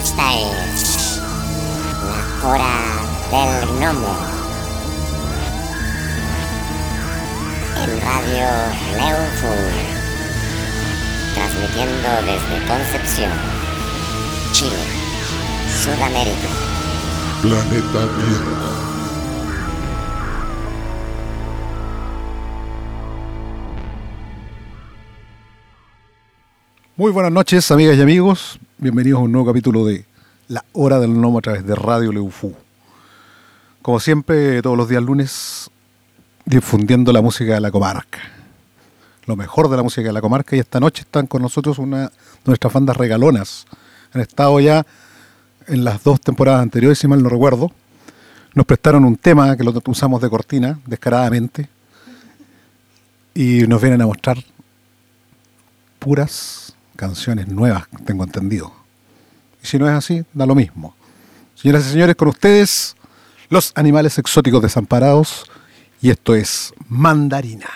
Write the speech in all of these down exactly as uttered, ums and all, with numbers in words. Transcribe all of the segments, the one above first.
Esta es la hora del gnomo en Radio Leufu, transmitiendo desde Concepción, Chile, Sudamérica, planeta Tierra. Muy buenas noches, amigas y amigos. Bienvenidos a un nuevo capítulo de La Hora del Gnomo a través de Radio Leufu. Como siempre, todos los días lunes, difundiendo la música de la comarca. Lo mejor de la música de la comarca. Y esta noche están con nosotros una de nuestras bandas regalonas. Han estado ya en las dos temporadas anteriores, si mal no recuerdo. Nos prestaron un tema que lo usamos de cortina, descaradamente. Y nos vienen a mostrar puras canciones nuevas, tengo entendido. Y si no es así, da lo mismo. Señoras y señores, con ustedes, Los Animales Exóticos Desamparados, y esto es Mandarina.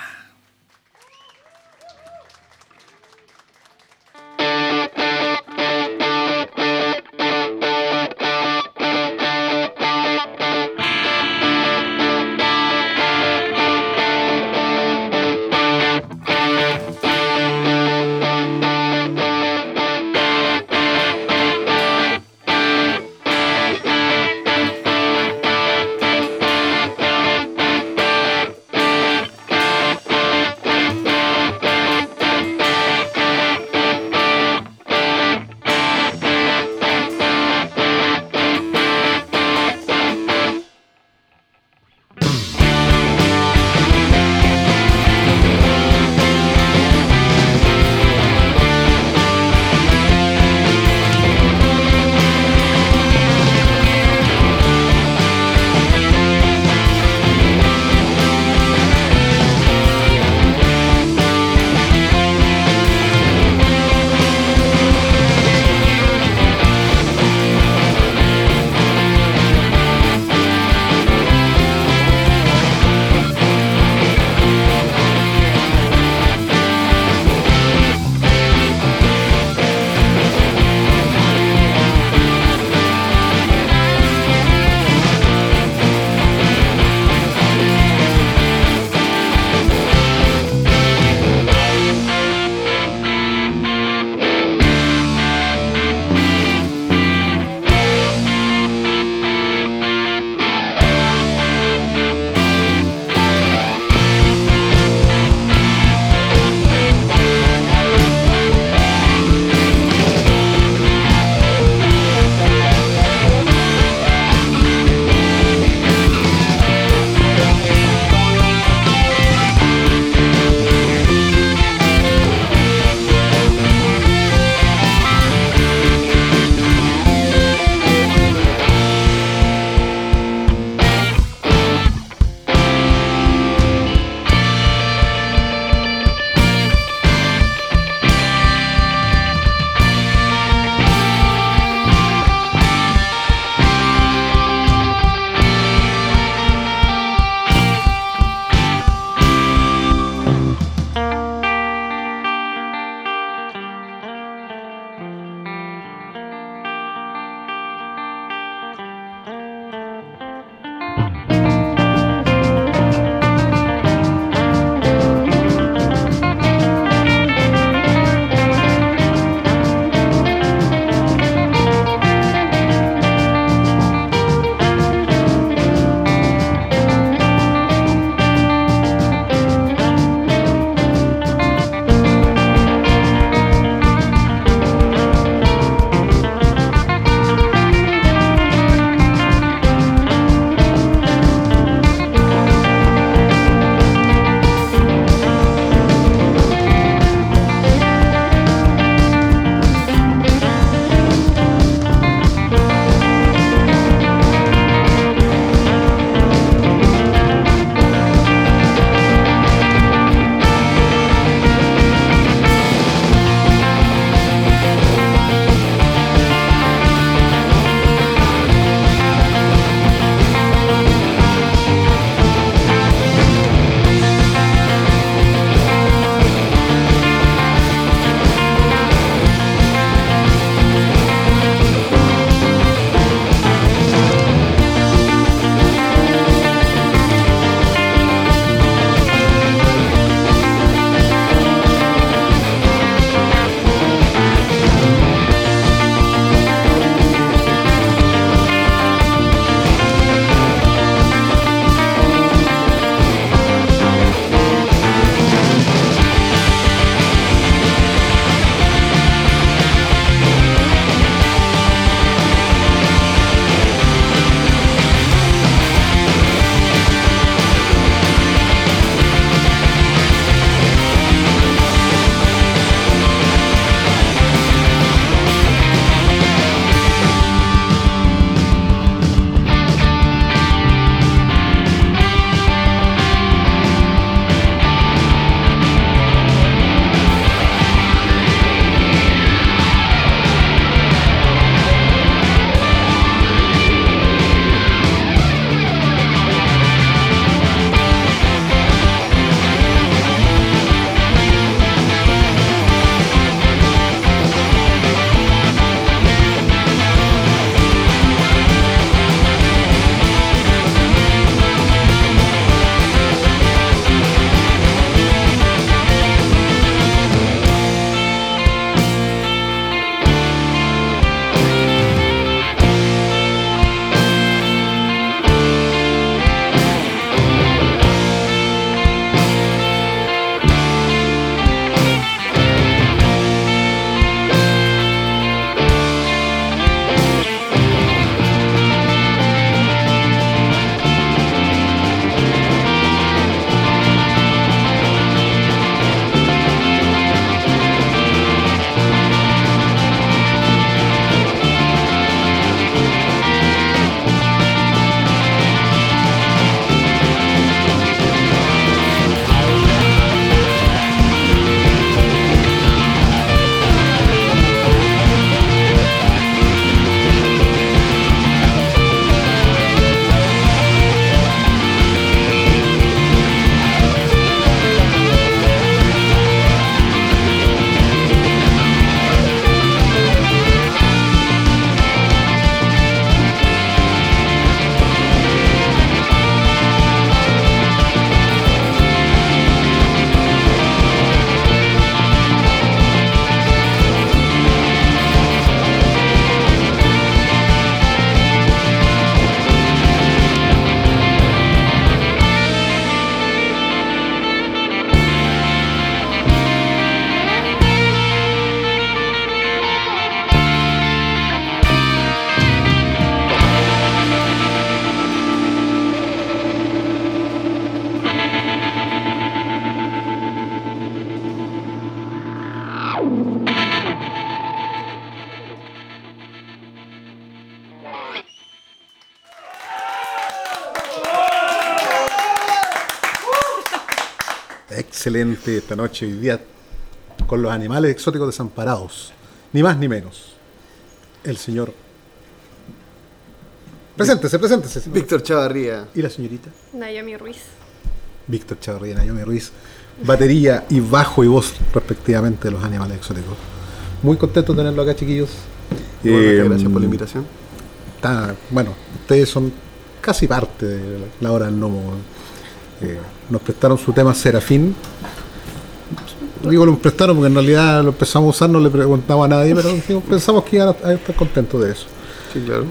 excelente esta noche, hoy día, con los animales exóticos desamparados. Ni más ni menos. El señor... Preséntese, preséntese. señor. Víctor Chavarría. ¿Y la señorita? Naomi Ruiz. Víctor Chavarría, Naomi Ruiz. Batería y bajo y voz, respectivamente, de los animales exóticos. Muy contento de tenerlo acá, chiquillos. Bueno, Eh, gracias por la invitación. Está, bueno, ustedes son casi parte de la, la hora del gnomo. Eh, nos prestaron su tema Serafín. Digo, lo prestaron porque en realidad lo empezamos a usar, no le preguntaba a nadie, pero dijimos, pensamos que iban a, a estar contentos de eso. Sí, claro.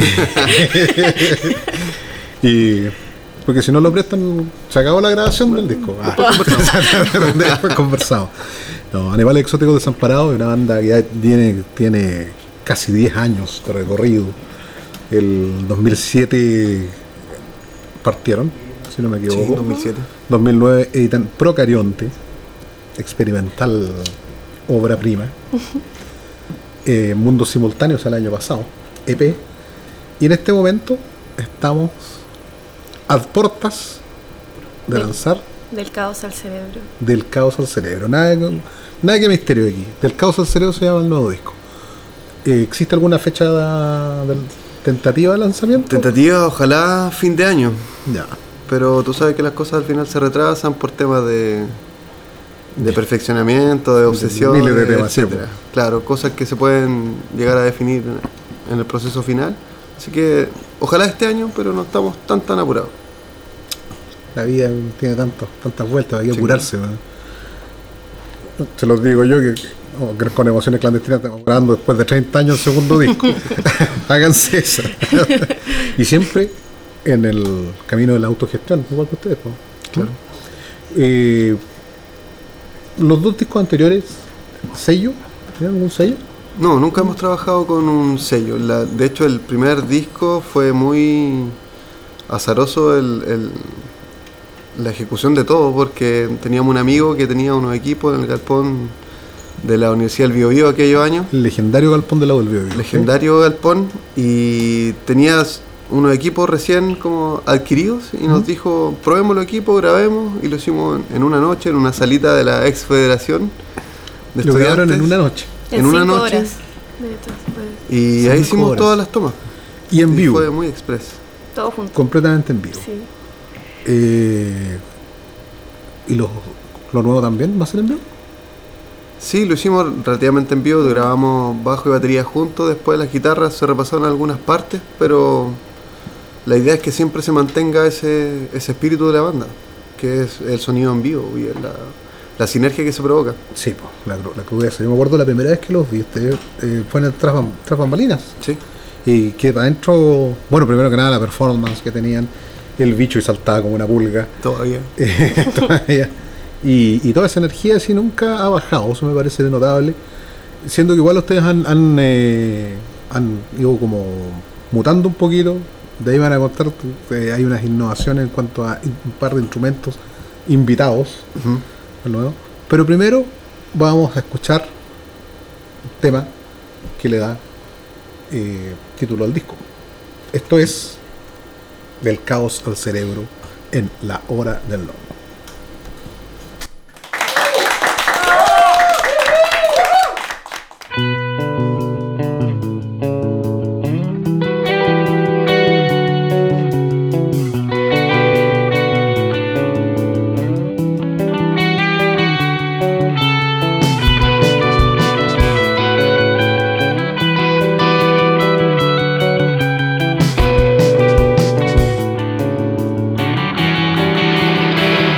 Y porque si no lo prestan, se acabó la grabación del disco. Ah, después conversamos. No, Animales Exóticos Desamparados es una banda que ya tiene, tiene casi diez años de recorrido. El dos mil siete partieron, si no me equivoco. Sí, dos mil siete. dos mil nueve editan Procarionte, experimental obra prima. eh, Mundos Simultáneos el año pasado, E P. Y en este momento estamos a portas de Del- lanzar Del caos al cerebro. Del Caos al Cerebro. Nada, nada que misterio aquí. Del Caos al Cerebro se llama el nuevo disco. Eh, ¿Existe alguna fecha de, de tentativa de lanzamiento? Tentativa, ojalá fin de año. Ya. Pero tú sabes que las cosas al final se retrasan por temas de, de perfeccionamiento, de obsesión, miles de temas, etcétera. sí. Claro, cosas que se pueden llegar a definir en el proceso final. Así que ojalá este año, pero no estamos tan tan apurados. La vida tiene tantos, tantas vueltas, hay que Sí, apurarse. ¿no? Se los digo yo que, oh, que con Emociones Clandestinas estamos grabando después de treinta años el segundo disco. Háganse esa. Y siempre en el camino de la autogestión, igual que ustedes. ¿no? Claro. Eh, los dos discos anteriores, ¿sello? ¿Tienen algún sello? No, nunca hemos trabajado con un sello. La- de hecho, el primer disco fue muy azaroso el, el- la ejecución de todo, porque teníamos un amigo que tenía unos equipos en el galpón de la Universidad del Biobío aquellos años, El legendario Galpón del Lago del Biobío. legendario galpón, y tenías unos equipos recién como adquiridos y nos dijo, probemos los equipos, grabemos, y lo hicimos en, en una noche en una salita de la ex federación de Lo grabaron en estudiantes. una noche. En En una cinco noche. horas. De hecho, fue Y Cinco ahí hicimos horas. todas las tomas. Y en Y vivo. fue muy express. todo junto. Completamente en vivo. Sí. Eh, ¿Y lo, lo nuevo también va a ser en vivo? Sí, lo hicimos relativamente en vivo, grabamos bajo y batería juntos, después las guitarras se repasaron algunas partes, pero la idea es que siempre se mantenga ese, ese espíritu de la banda, que es el sonido en vivo y la, la sinergia que se provoca. Sí, pues, la, la crudeza. Yo me acuerdo la primera vez que los vi, ustedes, eh, fue en el Tras, Bam- Tras Bambalinas. Sí, Y que adentro, bueno, primero que nada la performance que tenían, el bicho y saltaba como una pulga. todavía. Eh, todavía. Y, y toda esa energía así nunca ha bajado, eso me parece notable. Siendo que igual ustedes han, han, eh, han ido como mutando un poquito, de ahí van a contar, eh, hay unas innovaciones en cuanto a un par de instrumentos invitados, Ujú. de nuevo. Pero primero vamos a escuchar un tema que le da eh, título al disco. Esto es Del Caos al Cerebro en La Hora del Lobo. Del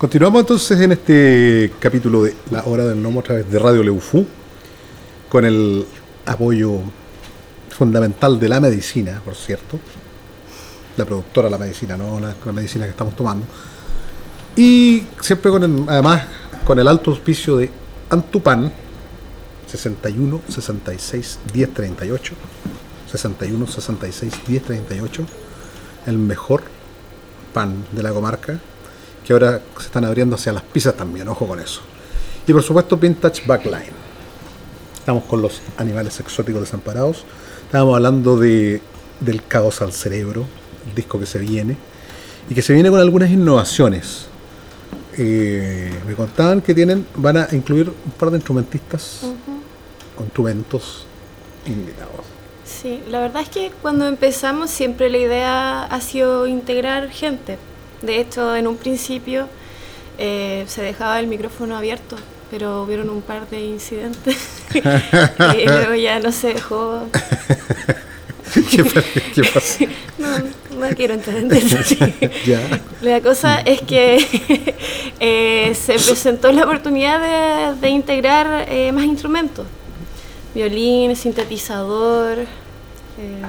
Continuamos entonces en este capítulo de La Hora del Gnomo a través de Radio Leufú, con el apoyo fundamental de la medicina, por cierto, la productora de la medicina, no la, la medicina que estamos tomando, y siempre con el, además con el alto auspicio de Antupan, sesenta y uno, sesenta y seis, diez, treinta y ocho, sesenta y uno, sesenta y seis, diez, treinta y ocho, el mejor pan de la comarca, que ahora se están abriendo hacia las pizzas también, ojo con eso. Y por supuesto Vintage Backline. Estamos con los animales exóticos desamparados. Estábamos hablando de del caos al cerebro, el disco que se viene, y que se viene con algunas innovaciones. Eh, me contaban que tienen, van a incluir un par de instrumentistas, uh-huh. o instrumentos invitados. Sí, la verdad es que cuando empezamos siempre la idea ha sido integrar gente. De hecho, en un principio eh, se dejaba el micrófono abierto, pero hubieron un par de incidentes y luego ya no se dejó. ¿Qué, ¿Qué pasa? No, no quiero entrar en detalles. Ya. La cosa es que eh, se presentó la oportunidad de, de integrar eh, más instrumentos. Violín, sintetizador... Eh,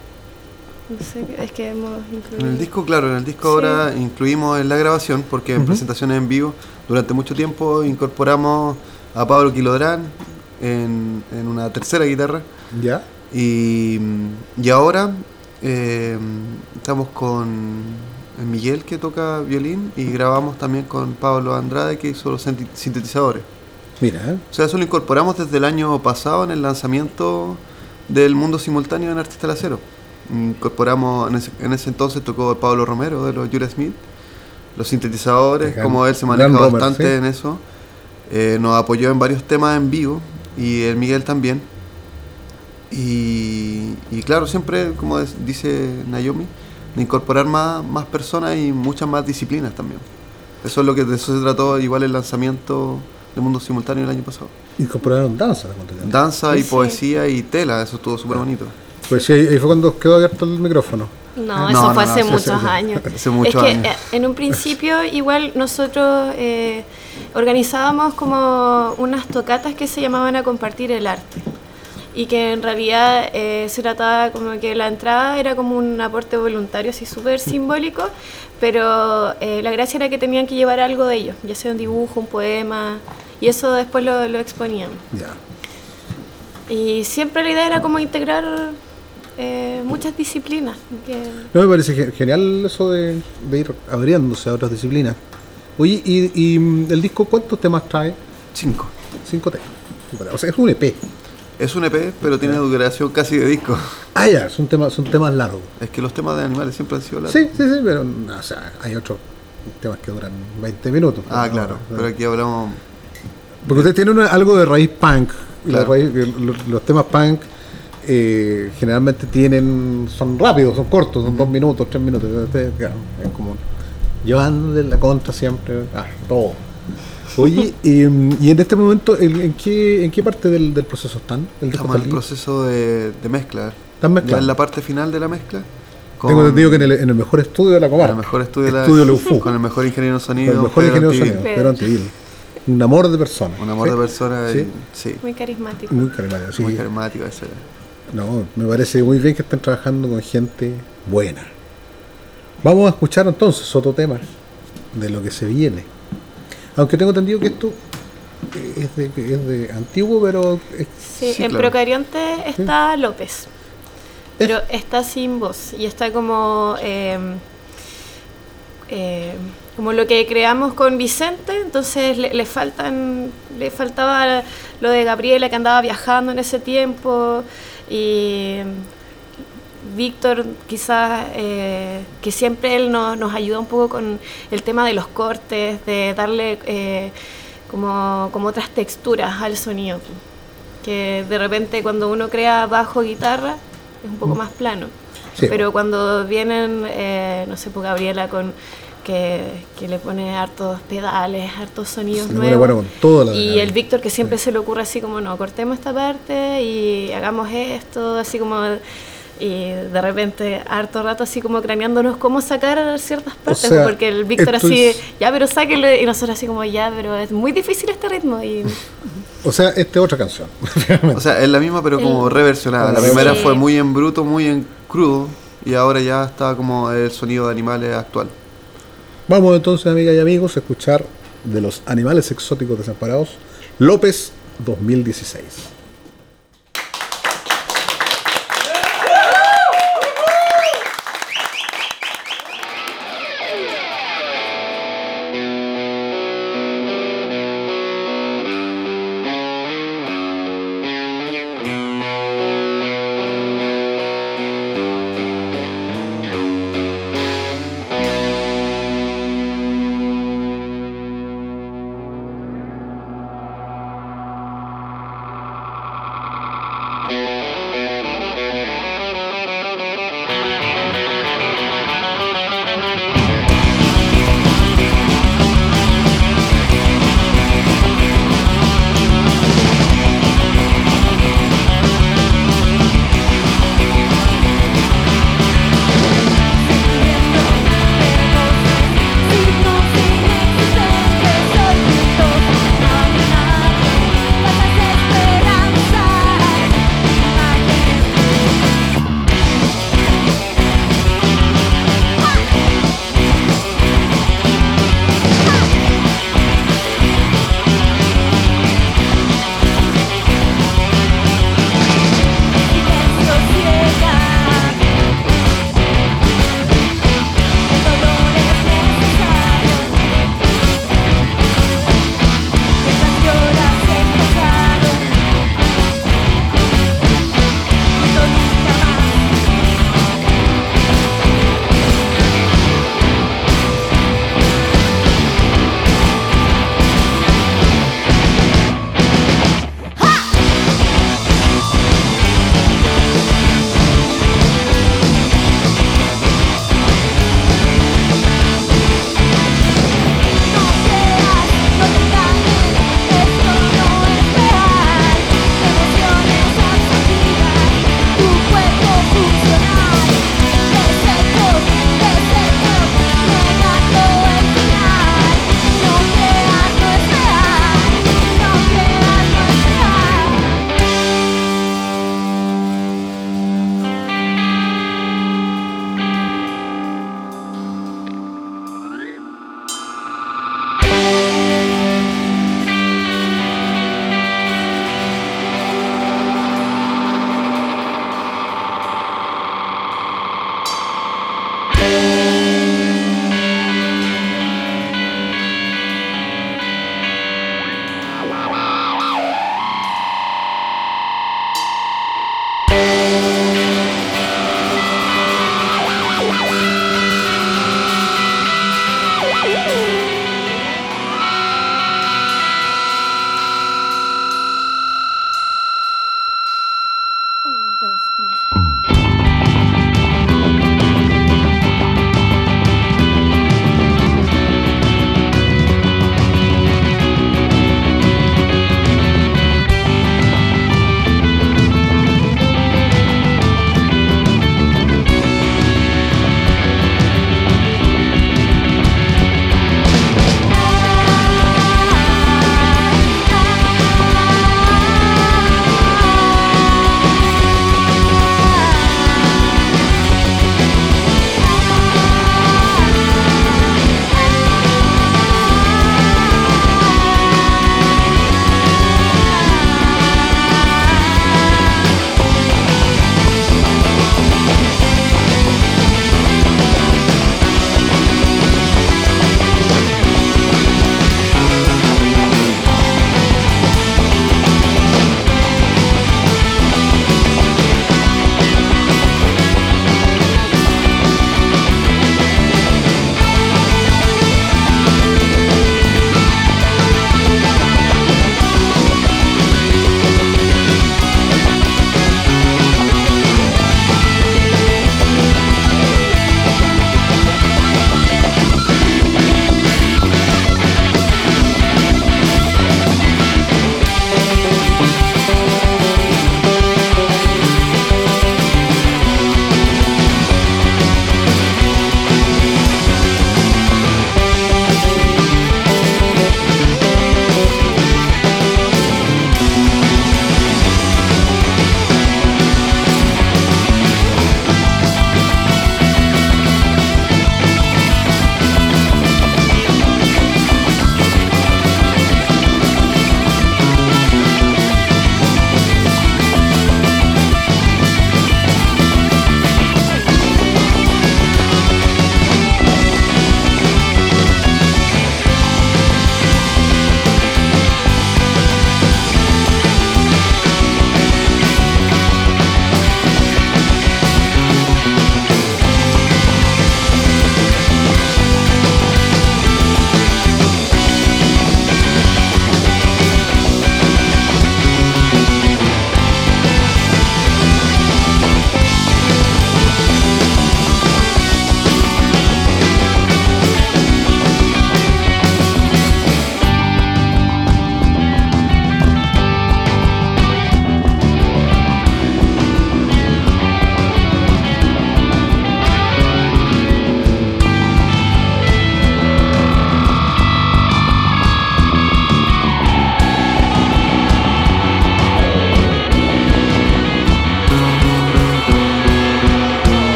no sé, es que hemos incluido... En el disco, claro, en el disco Sí. ahora incluimos en la grabación, porque en Uh-huh. presentaciones en vivo, durante mucho tiempo incorporamos a Pablo Quilodrán en, en una tercera guitarra, ¿Ya? y, y ahora eh, estamos con Miguel, que toca violín, y grabamos también con Pablo Andrade, que hizo los sinti- sintetizadores. Mira, ¿eh? O sea, eso lo incorporamos desde el año pasado en el lanzamiento del Mundo Simultáneo en Artista del Acero. Incorporamos, en ese, en ese entonces tocó Pablo Romero de los Judas Smith, los sintetizadores, Gran- como él se maneja gran Romer, bastante sí. en eso. Eh, nos apoyó en varios temas en vivo, y el Miguel también. Y, y claro, siempre, como es- dice Naomi, de incorporar más, más personas y muchas más disciplinas también. Eso es lo que de eso se trató igual el lanzamiento del Mundo Simultáneo el año pasado. Incorporaron danza. ¿No? Danza y Sí. poesía y tela, eso estuvo súper bonito. Pues sí, ahí ahí fue cuando quedó abierto el micrófono. No, No, eso no, fue no, hace sí, muchos sí, sí. años. Hace muchos es que años. eh, en un principio igual nosotros eh, organizábamos como unas tocatas que se llamaban a compartir el arte. Y que en realidad eh, se trataba como que la entrada era como un aporte voluntario así súper simbólico, pero eh, la gracia era que tenían que llevar algo de ellos, ya sea un dibujo, un poema, y eso después lo, lo exponían. Ya. Y siempre la idea era como integrar eh, muchas disciplinas. Que... No, me parece ge- genial eso de, de ir abriéndose a otras disciplinas. Oye, ¿y, y mm, el disco cuántos temas trae? Cinco. Cinco temas. O sea, es un E P. Es un E P, pero tiene duración casi de disco. Ah, ya, son temas, son temas largos. Es que los temas de animales siempre han sido largos. Sí, sí, sí, pero o sea, hay otros temas que duran veinte minutos. Ah, ¿no? claro, No, pero aquí hablamos... porque usted tiene una- algo de raíz punk. Y la Claro. raíz- que los, los temas punk eh, generalmente tienen, son rápidos, son cortos, son dos minutos, tres minutos. Entonces, claro, es como llevando la contra siempre, ah, todo. Oye, y, y en este momento, ¿en, en qué en qué parte del, del proceso están? ¿El disco Estamos en está el listo? proceso de, de mezcla. ¿Están mezclando? Ya en la parte final de la mezcla. con- Tengo entendido que en el, en el mejor estudio de la con comarca. el mejor estudio, de Estudio la, Leufú. con el mejor ingeniero de Con sonido. el mejor Pedro ingeniero de Antivil. sonido, Pedro. Pedro Antivil. Un amor de persona. Un amor ¿sí? de persona. Sí. Y, sí, Muy carismático. Muy carismático, sí. muy carismático ese. No, me parece muy bien que estén trabajando con gente buena. Vamos a escuchar entonces otro tema de lo que se viene. Aunque tengo entendido que esto es de, es de antiguo, pero es- Sí, Sí, en claro. Procarionte está López, pero está sin voz y está como eh, eh, como lo que creamos con Vicente, entonces le, le faltan le faltaba lo de Gabriela, que andaba viajando en ese tiempo, y Víctor quizás eh, que siempre él nos, nos ayuda un poco con el tema de los cortes, de darle eh, como, como otras texturas al sonido, que de repente cuando uno crea bajo guitarra es un poco más plano, Sí. pero cuando vienen, eh, no sé, pues Gabriela con que, que le pone hartos pedales, hartos sonidos se le pone nuevos, bueno con todo la y el Víctor que siempre Sí. se le ocurre así como, no, cortemos esta parte y hagamos esto, así como Y de repente, harto rato así como craneándonos cómo sacar ciertas partes, sea, porque el Víctor esto así, es- ya, pero sáquenlo, y nosotros así como, ya, pero es muy difícil este ritmo. Y O sea, esta es otra canción. O sea, es la misma pero como El- reversionada. La Sí. primera fue muy en bruto, muy en crudo y ahora ya está como el sonido de animales actual. Vamos entonces, amigas y amigos, a escuchar de los animales exóticos desamparados, López dos mil dieciséis.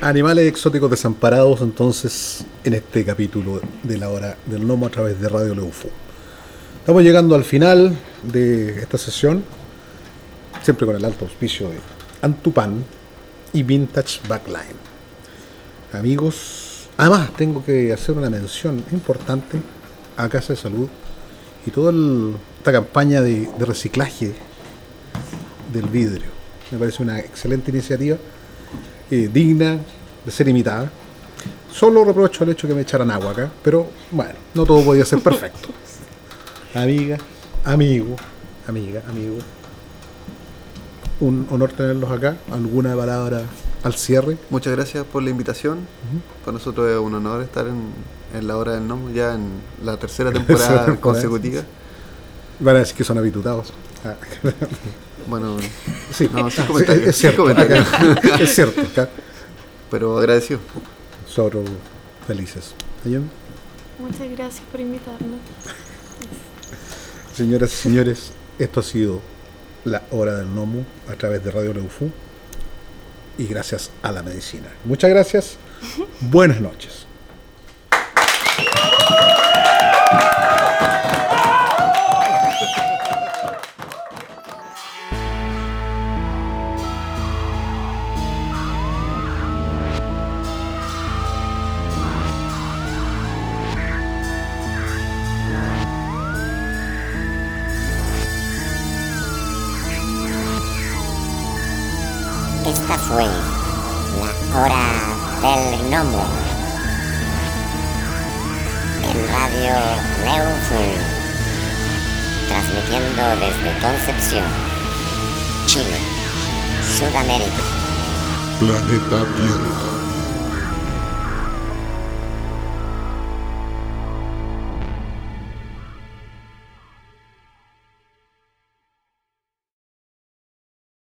Animales exóticos desamparados, entonces, en este capítulo de la hora del gnomo a través de Radio Leufú. Estamos llegando al final de esta sesión, siempre con el alto auspicio de Antupan y Vintage Backline. Amigos, además tengo que hacer una mención importante a Casa de Salud y toda el, esta campaña de, de reciclaje del vidrio. Me parece una excelente iniciativa. Eh, digna de ser imitada. Solo reprocho el hecho que me echaran agua acá, pero bueno, no todo podía ser perfecto. Amiga, amigo, amiga, amigo, un honor tenerlos acá. ¿Alguna palabra al cierre? Muchas gracias por la invitación. Uh-huh. Para nosotros es un honor estar en, en la hora del gnomo, ya en la tercera temporada, tercera consecutiva. Van a decir que son habituados. Ah. Bueno, sí, no, sí, es, es cierto, acá, es cierto acá. Pero agradecido. Nosotros felices. ¿Ayun? Muchas gracias por invitarnos. Señoras y señores, esto ha sido la hora del gnomo a través de Radio Leufú y gracias a la medicina. Muchas gracias. Buenas noches. Esta fue la hora del gnomo en Radio Leufú, transmitiendo desde Concepción, Chile, Sudamérica. Planeta Tierra.